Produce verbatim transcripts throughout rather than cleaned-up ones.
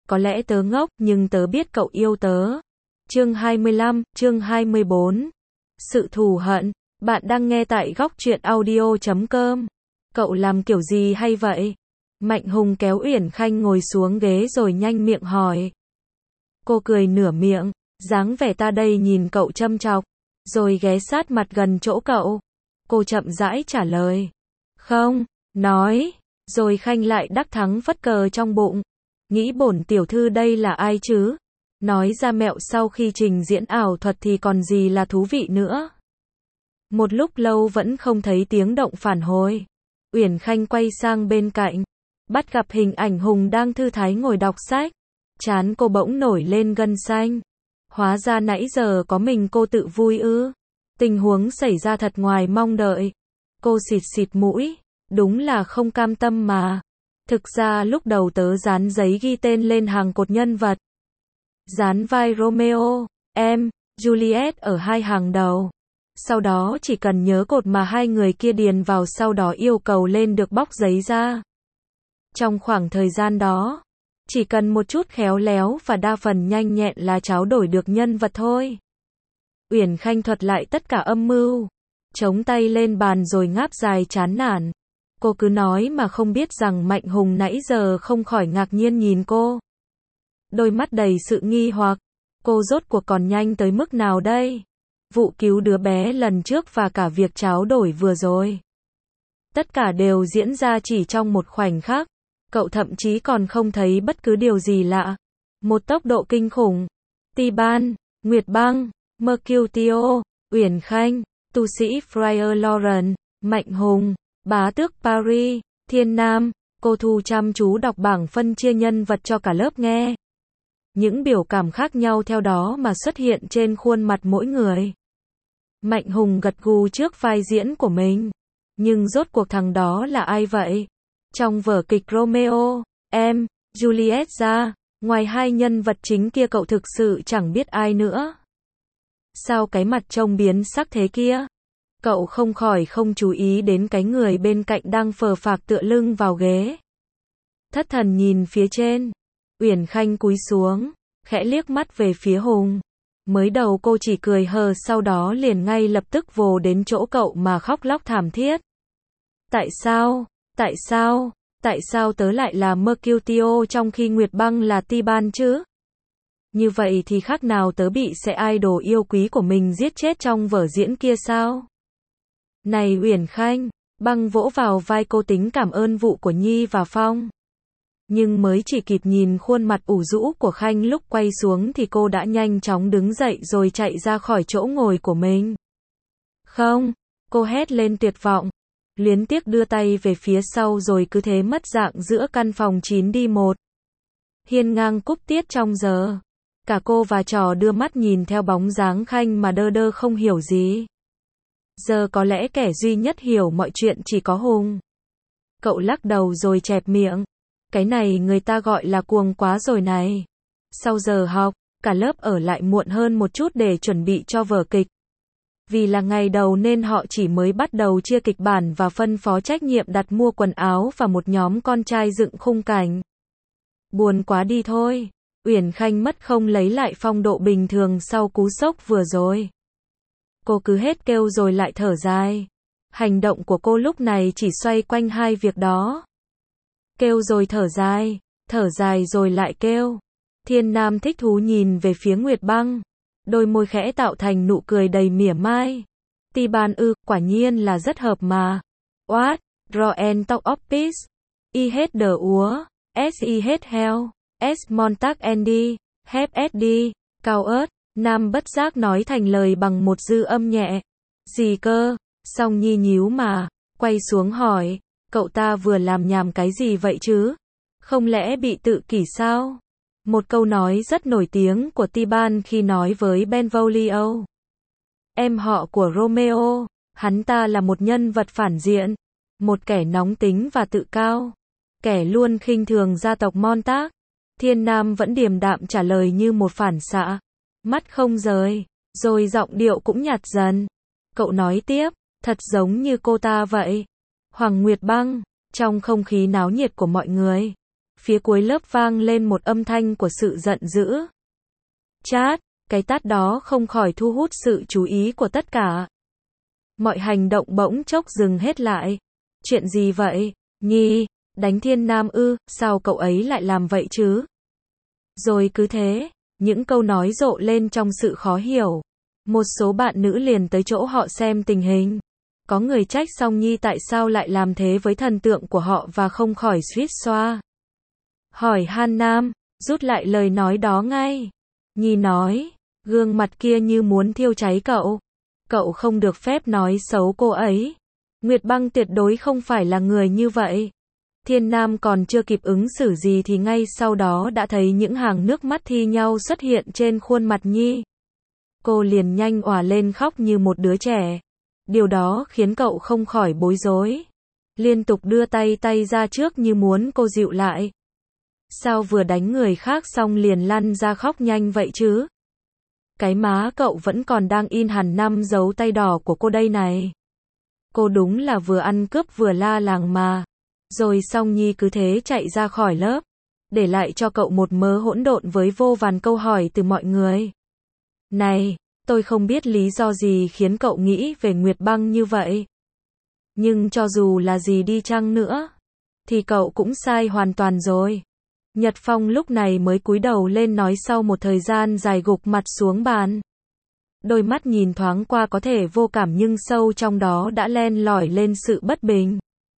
có lẽ tớ ngốc, nhưng tớ biết cậu yêu tớ. Chương hai mươi lăm, chương hai mươi bốn. Sự thù hận. Bạn đang nghe tại góc truyện audio chấm com. Cậu làm kiểu gì hay vậy? Mạnh Hùng kéo Uyển Khanh ngồi xuống ghế rồi nhanh miệng hỏi. Cô cười nửa miệng, dáng vẻ ta đây nhìn cậu châm chọc, rồi ghé sát mặt gần chỗ cậu. Cô chậm rãi trả lời. Không, nói, rồi Khanh lại đắc thắng phất cờ trong bụng. Nghĩ bổn tiểu thư đây là ai chứ? Nói ra mẹo sau khi trình diễn ảo thuật thì còn gì là thú vị nữa. Một lúc lâu vẫn không thấy tiếng động phản hồi. Uyển Khanh quay sang bên cạnh, bắt gặp hình ảnh Hùng đang thư thái ngồi đọc sách. Trán cô bỗng nổi lên gân xanh. Hóa ra nãy giờ có mình cô tự vui ư? Tình huống xảy ra thật ngoài mong đợi. Cô xịt xịt mũi, đúng là không cam tâm mà. Thực ra lúc đầu tớ dán giấy ghi tên lên hàng cột nhân vật. Dán vai Romeo, em, Juliet ở hai hàng đầu. Sau đó chỉ cần nhớ cột mà hai người kia điền vào, sau đó yêu cầu lên được bóc giấy ra. Trong khoảng thời gian đó, chỉ cần một chút khéo léo và đa phần nhanh nhẹn là tráo đổi được nhân vật thôi. Uyển Khanh thuật lại tất cả âm mưu, chống tay lên bàn rồi ngáp dài chán nản. Cô cứ nói mà không biết rằng Mạnh Hùng nãy giờ không khỏi ngạc nhiên nhìn cô. Đôi mắt đầy sự nghi hoặc, cô rốt cuộc còn nhanh tới mức nào đây? Vụ cứu đứa bé lần trước và cả việc tráo đổi vừa rồi. Tất cả đều diễn ra chỉ trong một khoảnh khắc. Cậu thậm chí còn không thấy bất cứ điều gì lạ. Một tốc độ kinh khủng. Ti-ban, Nguyệt Băng, Mercutio, Uyển Khanh, tu sĩ Friar Lawrence, Mạnh Hùng, bá tước Paris, Thiên Nam. Cô Thu chăm chú đọc bảng phân chia nhân vật cho cả lớp nghe. Những biểu cảm khác nhau theo đó mà xuất hiện trên khuôn mặt mỗi người. Mạnh Hùng gật gù trước vai diễn của mình. Nhưng rốt cuộc thằng đó là ai vậy? Trong vở kịch Romeo, em, Juliet ra, ngoài hai nhân vật chính kia cậu thực sự chẳng biết ai nữa. Sao cái mặt trông biến sắc thế kia? Cậu không khỏi không chú ý đến cái người bên cạnh đang phờ phạc tựa lưng vào ghế. Thất thần nhìn phía trên. Uyển Khanh cúi xuống, khẽ liếc mắt về phía Hùng. Mới đầu cô chỉ cười hờ, sau đó liền ngay lập tức vồ đến chỗ cậu mà khóc lóc thảm thiết. Tại sao? Tại sao? Tại sao tớ lại là Mercutio trong khi Nguyệt Băng là Ti-ban chứ? Như vậy thì khác nào tớ bị sẽ idol yêu quý của mình giết chết trong vở diễn kia sao? Này Uyển Khanh, Băng vỗ vào vai cô tính cảm ơn vụ của Nhi và Phong. Nhưng mới chỉ kịp nhìn khuôn mặt ủ rũ của Khanh lúc quay xuống thì cô đã nhanh chóng đứng dậy rồi chạy ra khỏi chỗ ngồi của mình. Không, cô hét lên tuyệt vọng. Luyến tiếc đưa tay về phía sau rồi cứ thế mất dạng giữa căn phòng chín đi một. Hiên ngang cúp tiết trong giờ. Cả cô và trò đưa mắt nhìn theo bóng dáng Khanh mà đơ đơ không hiểu gì. Giờ có lẽ kẻ duy nhất hiểu mọi chuyện chỉ có Hùng. Cậu lắc đầu rồi chẹp miệng. Cái này người ta gọi là cuồng quá rồi này. Sau giờ học, cả lớp ở lại muộn hơn một chút để chuẩn bị cho vở kịch. Vì là ngày đầu nên họ chỉ mới bắt đầu chia kịch bản và phân phó trách nhiệm đặt mua quần áo và một nhóm con trai dựng khung cảnh. Buồn quá đi thôi. Uyển Khanh mất không lấy lại phong độ bình thường sau cú sốc vừa rồi. Cô cứ hết kêu rồi lại thở dài. Hành động của cô lúc này chỉ xoay quanh hai việc đó. Kêu rồi thở dài, thở dài rồi lại kêu. Thiên Nam thích thú nhìn về phía Nguyệt Băng. Đôi môi khẽ tạo thành nụ cười đầy mỉa mai. Ti-ban ư, quả nhiên là rất hợp mà. What? Draw and talk of peace. I hết đờ úa. S I hết heo. S Montag Andy. Hep S D. Cao ớt. Nam bất giác nói thành lời bằng một dư âm nhẹ. Gì cơ? Song Nhi nhíu mà. Quay xuống hỏi. Cậu ta vừa làm nhảm cái gì vậy chứ? Không lẽ bị tự kỷ sao? Một câu nói rất nổi tiếng của Ti-ban khi nói với Benvolio. Em họ của Romeo. Hắn ta là một nhân vật phản diện. Một kẻ nóng tính và tự cao. Kẻ luôn khinh thường gia tộc Montag. Thiên Nam vẫn điềm đạm trả lời như một phản xạ. Mắt không rời. Rồi giọng điệu cũng nhạt dần. Cậu nói tiếp. Thật giống như cô ta vậy. Hoàng Nguyệt Băng. Trong không khí náo nhiệt của mọi người. Phía cuối lớp vang lên một âm thanh của sự giận dữ. Chát, cái tát đó không khỏi thu hút sự chú ý của tất cả. Mọi hành động bỗng chốc dừng hết lại. Chuyện gì vậy? Nhi, đánh Thiên Nam ư, sao cậu ấy lại làm vậy chứ? Rồi cứ thế, những câu nói rộ lên trong sự khó hiểu. Một số bạn nữ liền tới chỗ họ xem tình hình. Có người trách Song Nhi tại sao lại làm thế với thần tượng của họ và không khỏi suýt xoa. Hỏi Han Nam, rút lại lời nói đó ngay. Nhi nói, gương mặt kia như muốn thiêu cháy cậu. Cậu không được phép nói xấu cô ấy. Nguyệt Băng tuyệt đối không phải là người như vậy. Thiên Nam còn chưa kịp ứng xử gì thì ngay sau đó đã thấy những hàng nước mắt thi nhau xuất hiện trên khuôn mặt Nhi. Cô liền nhanh òa lên khóc như một đứa trẻ. Điều đó khiến cậu không khỏi bối rối. Liên tục đưa tay tay ra trước như muốn cô dịu lại. Sao vừa đánh người khác xong liền lăn ra khóc nhanh vậy chứ? Cái má cậu vẫn còn đang in hẳn năm dấu tay đỏ của cô đây này. Cô đúng là vừa ăn cướp vừa la làng mà. Rồi Song Nhi cứ thế chạy ra khỏi lớp, để lại cho cậu một mớ hỗn độn với vô vàn câu hỏi từ mọi người. Này, tôi không biết lý do gì khiến cậu nghĩ về Nguyệt Băng như vậy. Nhưng cho dù là gì đi chăng nữa, thì cậu cũng sai hoàn toàn rồi. Nhật Phong lúc này mới cúi đầu lên nói sau một thời gian dài gục mặt xuống bàn. Đôi mắt nhìn thoáng qua có thể vô cảm nhưng sâu trong đó đã len lỏi lên sự bất bình.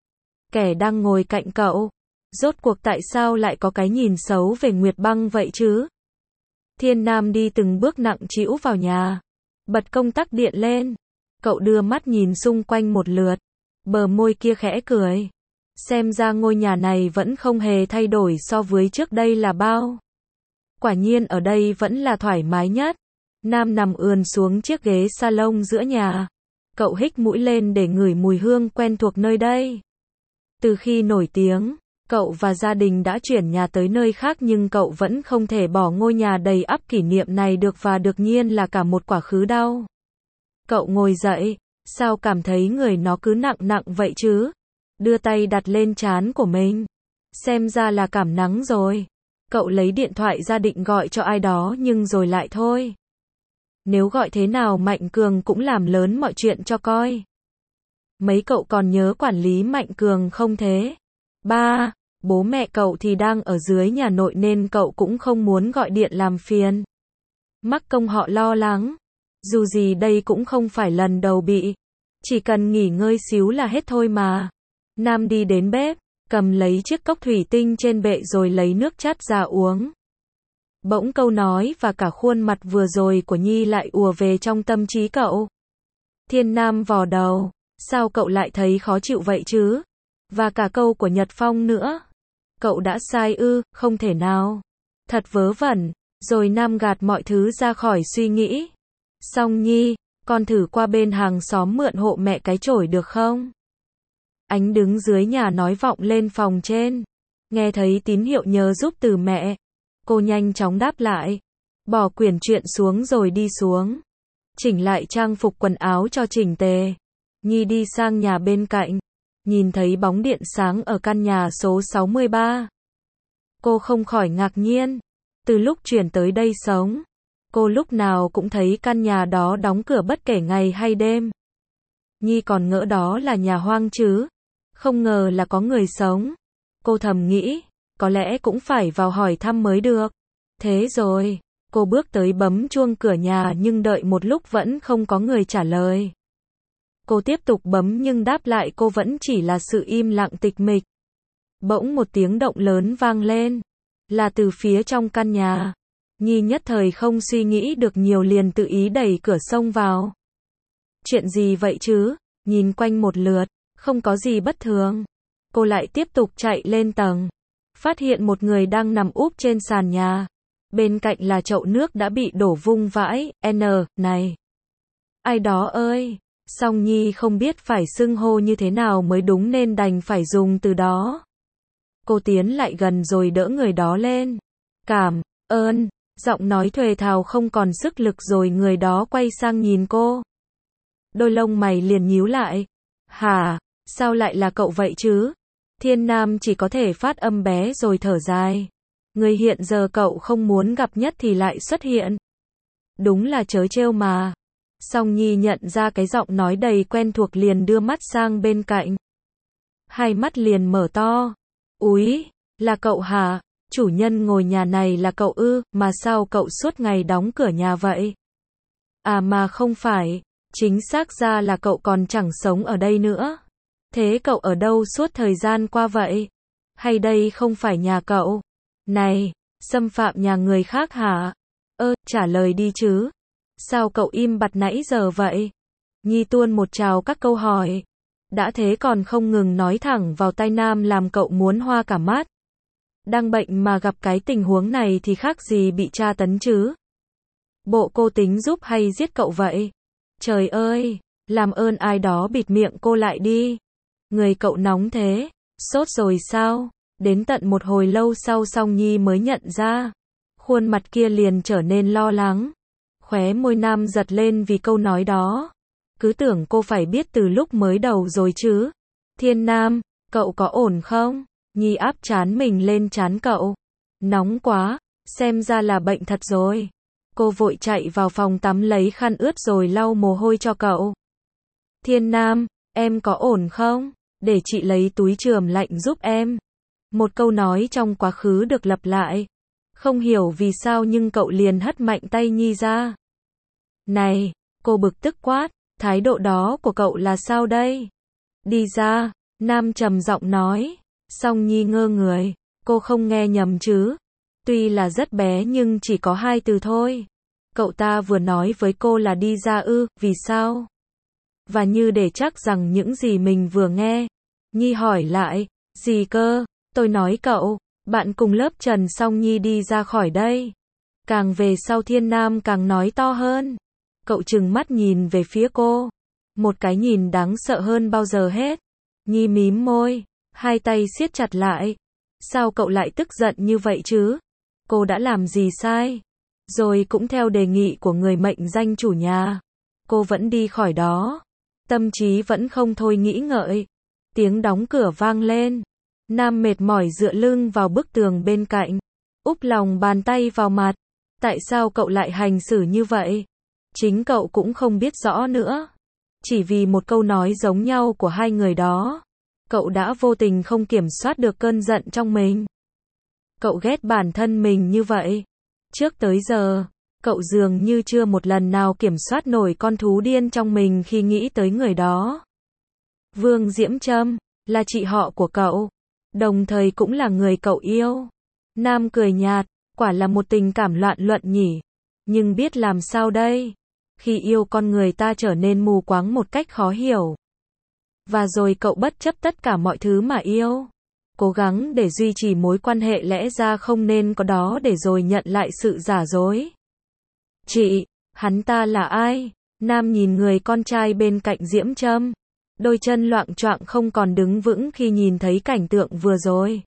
Kẻ đang ngồi cạnh cậu, rốt cuộc tại sao lại có cái nhìn xấu về Nguyệt Băng vậy chứ? Thiên Nam đi từng bước nặng trĩu vào nhà, bật công tắc điện lên. Cậu đưa mắt nhìn xung quanh một lượt, bờ môi kia khẽ cười. Xem ra ngôi nhà này vẫn không hề thay đổi so với trước đây là bao. Quả nhiên ở đây vẫn là thoải mái nhất. Nam nằm ườn xuống chiếc ghế salon giữa nhà. Cậu hít mũi lên để ngửi mùi hương quen thuộc nơi đây. Từ khi nổi tiếng, cậu và gia đình đã chuyển nhà tới nơi khác nhưng cậu vẫn không thể bỏ ngôi nhà đầy ắp kỷ niệm này được và đương nhiên là cả một quá khứ đau. Cậu ngồi dậy, sao cảm thấy người nó cứ nặng nặng vậy chứ? Đưa tay đặt lên trán của mình. Xem ra là cảm nắng rồi. Cậu lấy điện thoại ra định gọi cho ai đó nhưng rồi lại thôi. Nếu gọi thế nào Mạnh Cường cũng làm lớn mọi chuyện cho coi. Mấy cậu còn nhớ quản lý Mạnh Cường không thế? Ba, bố mẹ cậu thì đang ở dưới nhà nội nên cậu cũng không muốn gọi điện làm phiền. Mắc công họ lo lắng. Dù gì đây cũng không phải lần đầu bị. Chỉ cần nghỉ ngơi xíu là hết thôi mà. Nam đi đến bếp, cầm lấy chiếc cốc thủy tinh trên bệ rồi lấy nước chát ra uống. Bỗng câu nói và cả khuôn mặt vừa rồi của Nhi lại ùa về trong tâm trí cậu. Thiên Nam vò đầu, sao cậu lại thấy khó chịu vậy chứ? Và cả câu của Nhật Phong nữa. Cậu đã sai ư, không thể nào. Thật vớ vẩn, rồi Nam gạt mọi thứ ra khỏi suy nghĩ. Xong Nhi, con thử qua bên hàng xóm mượn hộ mẹ cái chổi được không? Ánh đứng dưới nhà nói vọng lên phòng trên. Nghe thấy tín hiệu nhờ giúp từ mẹ. Cô nhanh chóng đáp lại. Bỏ quyển truyện xuống rồi đi xuống. Chỉnh lại trang phục quần áo cho chỉnh tề. Nhi đi sang nhà bên cạnh. Nhìn thấy bóng điện sáng ở căn nhà số sáu mươi ba. Cô không khỏi ngạc nhiên. Từ lúc chuyển tới đây sống, cô lúc nào cũng thấy căn nhà đó đóng cửa bất kể ngày hay đêm. Nhi còn ngỡ đó là nhà hoang chứ. Không ngờ là có người sống. Cô thầm nghĩ, có lẽ cũng phải vào hỏi thăm mới được. Thế rồi, cô bước tới bấm chuông cửa nhà nhưng đợi một lúc vẫn không có người trả lời. Cô tiếp tục bấm nhưng đáp lại cô vẫn chỉ là sự im lặng tịch mịch. Bỗng một tiếng động lớn vang lên. Là từ phía trong căn nhà. Nhi nhất thời không suy nghĩ được nhiều liền tự ý đẩy cửa xông vào. Chuyện gì vậy chứ? Nhìn quanh một lượt, không có gì bất thường. Cô lại tiếp tục chạy lên tầng. Phát hiện một người đang nằm úp trên sàn nhà. Bên cạnh là chậu nước đã bị đổ vung vãi. N, này. Ai đó ơi. Song Nhi không biết phải xưng hô như thế nào mới đúng nên đành phải dùng từ đó. Cô tiến lại gần rồi đỡ người đó lên. Cảm ơn. Giọng nói thuề thào không còn sức lực rồi người đó quay sang nhìn cô. Đôi lông mày liền nhíu lại. Hả? Sao lại là cậu vậy chứ? Thiên Nam chỉ có thể phát âm bé rồi thở dài. Người hiện giờ cậu không muốn gặp nhất thì lại xuất hiện. Đúng là trớ trêu mà. Song Nhi nhận ra cái giọng nói đầy quen thuộc liền đưa mắt sang bên cạnh. Hai mắt liền mở to. Úi, là cậu hả? Chủ nhân ngồi nhà này là cậu ư, mà sao cậu suốt ngày đóng cửa nhà vậy? À mà không phải, chính xác ra là cậu còn chẳng sống ở đây nữa. Thế cậu ở đâu suốt thời gian qua vậy? Hay đây không phải nhà cậu? Này, xâm phạm nhà người khác hả? Ơ, trả lời đi chứ. Sao cậu im bặt nãy giờ vậy? Nhi tuôn một trào các câu hỏi. Đã thế còn không ngừng nói thẳng vào tai Nam làm cậu muốn hoa cả mắt. Đang bệnh mà gặp cái tình huống này thì khác gì bị tra tấn chứ? Bộ cô tính giúp hay giết cậu vậy? Trời ơi, làm ơn ai đó bịt miệng cô lại đi. Người cậu nóng thế, sốt rồi sao? Đến tận một hồi lâu sau Song Nhi mới nhận ra. Khuôn mặt kia liền trở nên lo lắng. Khóe môi Nam giật lên vì câu nói đó. Cứ tưởng cô phải biết từ lúc mới đầu rồi chứ. Thiên Nam, cậu có ổn không? Nhi áp trán mình lên trán cậu. Nóng quá, xem ra là bệnh thật rồi. Cô vội chạy vào phòng tắm lấy khăn ướt rồi lau mồ hôi cho cậu. Thiên Nam, em có ổn không? Để chị lấy túi chườm lạnh giúp em. Một câu nói trong quá khứ được lặp lại. Không hiểu vì sao nhưng cậu liền hất mạnh tay Nhi ra. Này, cô bực tức quát, thái độ đó của cậu là sao đây? Đi ra, Nam trầm giọng nói. Song Nhi ngơ người, cô không nghe nhầm chứ? Tuy là rất bé nhưng chỉ có hai từ thôi. Cậu ta vừa nói với cô là đi ra ư, vì sao? Và như để chắc rằng những gì mình vừa nghe. Nhi hỏi lại, gì cơ? Tôi nói cậu, bạn cùng lớp Trần Song Nhi đi ra khỏi đây. Càng về sau Thiên Nam càng nói to hơn. Cậu trừng mắt nhìn về phía cô. Một cái nhìn đáng sợ hơn bao giờ hết. Nhi mím môi, hai tay siết chặt lại. Sao cậu lại tức giận như vậy chứ? Cô đã làm gì sai? Rồi cũng theo đề nghị của người mệnh danh chủ nhà. Cô vẫn đi khỏi đó. Tâm trí vẫn không thôi nghĩ ngợi. Tiếng đóng cửa vang lên. Nam mệt mỏi dựa lưng vào bức tường bên cạnh. Úp lòng bàn tay vào mặt. Tại sao cậu lại hành xử như vậy? Chính cậu cũng không biết rõ nữa. Chỉ vì một câu nói giống nhau của hai người đó. Cậu đã vô tình không kiểm soát được cơn giận trong mình. Cậu ghét bản thân mình như vậy. Trước tới giờ, cậu dường như chưa một lần nào kiểm soát nổi con thú điên trong mình khi nghĩ tới người đó. Vương Diễm Trâm, là chị họ của cậu, đồng thời cũng là người cậu yêu. Nam cười nhạt, quả là một tình cảm loạn luận nhỉ. Nhưng biết làm sao đây? Khi yêu con người ta trở nên mù quáng một cách khó hiểu. Và rồi cậu bất chấp tất cả mọi thứ mà yêu. Cố gắng để duy trì mối quan hệ lẽ ra không nên có đó để rồi nhận lại sự giả dối. Chị, hắn ta là ai? Nam nhìn người con trai bên cạnh Diễm Trâm. Đôi chân loạng choạng không còn đứng vững khi nhìn thấy cảnh tượng vừa rồi.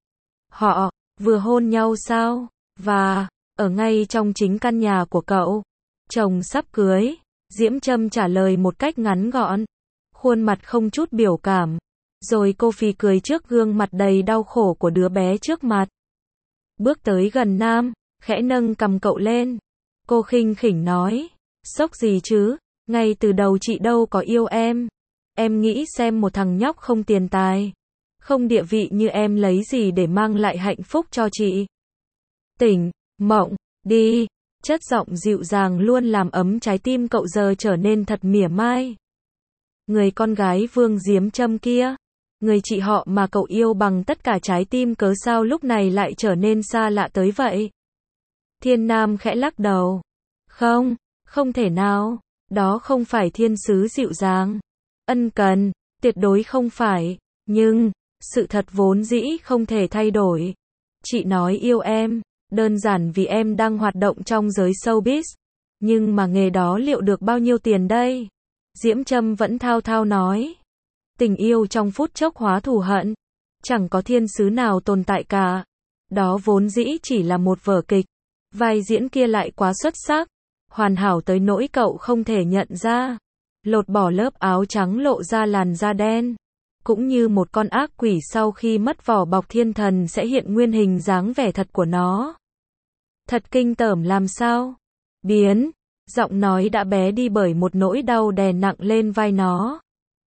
Họ, vừa hôn nhau sao? Và, ở ngay trong chính căn nhà của cậu. Chồng sắp cưới. Diễm Trâm trả lời một cách ngắn gọn. Khuôn mặt không chút biểu cảm. Rồi cô phì cười trước gương mặt đầy đau khổ của đứa bé trước mặt. Bước tới gần Nam, khẽ nâng cầm cậu lên. Cô khinh khỉnh nói. Sốc gì chứ? Ngay từ đầu chị đâu có yêu em. Em nghĩ xem một thằng nhóc không tiền tài, không địa vị như em lấy gì để mang lại hạnh phúc cho chị. Tỉnh, mộng, đi. Chất giọng dịu dàng luôn làm ấm trái tim cậu giờ trở nên thật mỉa mai. Người con gái Vương Diễm Trâm kia, người chị họ mà cậu yêu bằng tất cả trái tim cớ sao lúc này lại trở nên xa lạ tới vậy? Thiên Nam khẽ lắc đầu. Không, không thể nào. Đó không phải thiên sứ dịu dàng, ân cần, tuyệt đối không phải. Nhưng, sự thật vốn dĩ không thể thay đổi. Chị nói yêu em, đơn giản vì em đang hoạt động trong giới showbiz. Nhưng mà nghề đó liệu được bao nhiêu tiền đây? Diễm Trâm vẫn thao thao nói. Tình yêu trong phút chốc hóa thù hận. Chẳng có thiên sứ nào tồn tại cả. Đó vốn dĩ chỉ là một vở kịch. Vai diễn kia lại quá xuất sắc. Hoàn hảo tới nỗi cậu không thể nhận ra. Lột bỏ lớp áo trắng lộ ra làn da đen. cũng như một con ác quỷ sau khi mất vỏ bọc thiên thần sẽ hiện nguyên hình dáng vẻ thật của nó. Thật kinh tởm làm sao? Biến, giọng nói đã bé đi bởi một nỗi đau đè nặng lên vai nó.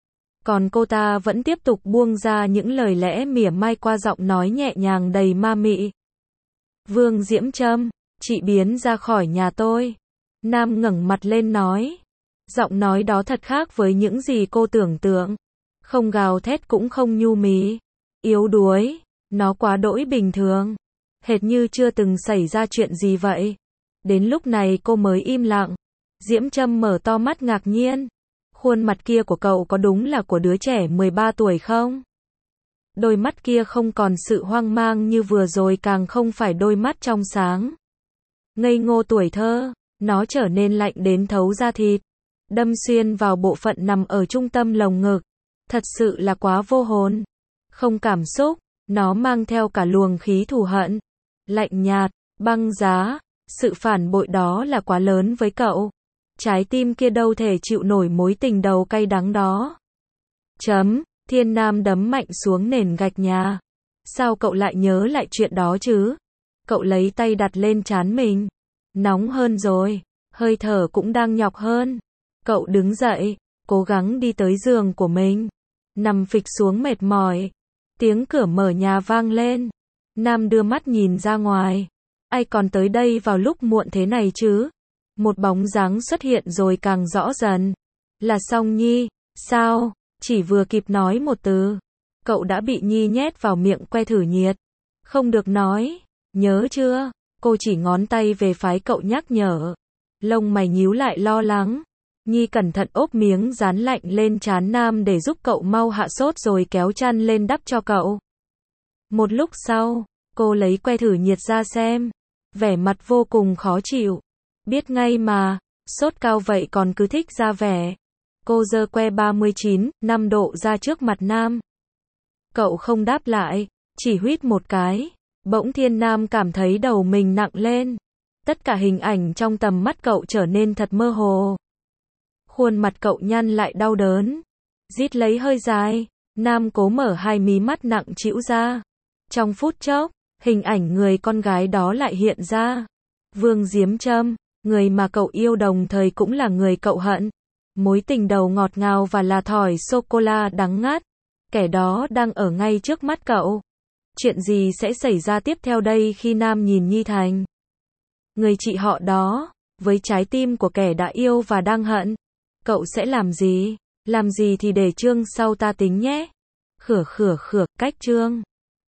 Còn cô ta vẫn tiếp tục buông ra những lời lẽ mỉa mai qua giọng nói nhẹ nhàng đầy ma mị. Vương Diễm Trâm, chị biến ra khỏi nhà tôi. Nam ngẩng mặt lên nói. Giọng nói đó thật khác với những gì cô tưởng tượng. Không gào thét cũng không nhu mì. Yếu đuối, nó quá đỗi bình thường. Hệt như chưa từng xảy ra chuyện gì vậy. Đến lúc này cô mới im lặng. Diễm Trâm mở to mắt ngạc nhiên. Khuôn mặt kia của cậu có đúng là của đứa trẻ mười ba tuổi không? Đôi mắt kia không còn sự hoang mang như vừa rồi, càng không phải đôi mắt trong sáng. Ngây ngô tuổi thơ, nó trở nên lạnh đến thấu da thịt. Đâm xuyên vào bộ phận nằm ở trung tâm lồng ngực. Thật sự là quá vô hồn. Không cảm xúc, nó mang theo cả luồng khí thù hận. Lạnh nhạt, băng giá, sự phản bội đó là quá lớn với cậu. Trái tim kia đâu thể chịu nổi mối tình đầu cay đắng đó. Chấm, Thiên Nam đấm mạnh xuống nền gạch nhà. Sao cậu lại nhớ lại chuyện đó chứ? Cậu lấy tay đặt lên trán mình. Nóng hơn rồi, hơi thở cũng đang nhọc hơn. Cậu đứng dậy, cố gắng đi tới giường của mình. Nằm phịch xuống mệt mỏi. Tiếng cửa mở nhà vang lên. Nam đưa mắt nhìn ra ngoài. Ai còn tới đây vào lúc muộn thế này chứ? Một bóng dáng xuất hiện rồi càng rõ dần. Là Song Nhi. Sao? Chỉ vừa kịp nói một từ, cậu đã bị Nhi nhét vào miệng que thử nhiệt. Không được nói, nhớ chưa? Cô chỉ ngón tay về phái cậu nhắc nhở. Lông mày nhíu lại lo lắng. Nhi cẩn thận ốp miếng dán lạnh lên trán Nam để giúp cậu mau hạ sốt rồi kéo chăn lên đắp cho cậu. Một lúc sau, cô lấy que thử nhiệt ra xem. Vẻ mặt vô cùng khó chịu. Biết ngay mà, sốt cao vậy còn cứ thích ra vẻ. Cô giơ que ba mươi chín, năm độ ra trước mặt Nam. Cậu không đáp lại, chỉ huýt một cái. Bỗng Thiên Nam cảm thấy đầu mình nặng lên. Tất cả hình ảnh trong tầm mắt cậu trở nên thật mơ hồ. Khuôn mặt cậu nhăn lại đau đớn. Rít lấy hơi dài, Nam cố mở hai mí mắt nặng trĩu ra. Trong phút chốc, hình ảnh người con gái đó lại hiện ra. Vương Diễm Trâm, người mà cậu yêu đồng thời cũng là người cậu hận. Mối tình đầu ngọt ngào và là thỏi sô-cô-la đắng ngắt. Kẻ đó đang ở ngay trước mắt cậu. Chuyện gì sẽ xảy ra tiếp theo đây khi Nam nhìn Nhi Thành? Người chị họ đó, với trái tim của kẻ đã yêu và đang hận. Cậu sẽ làm gì? Làm gì thì để chương sau ta tính nhé. Khửa khửa khửa, cách chương.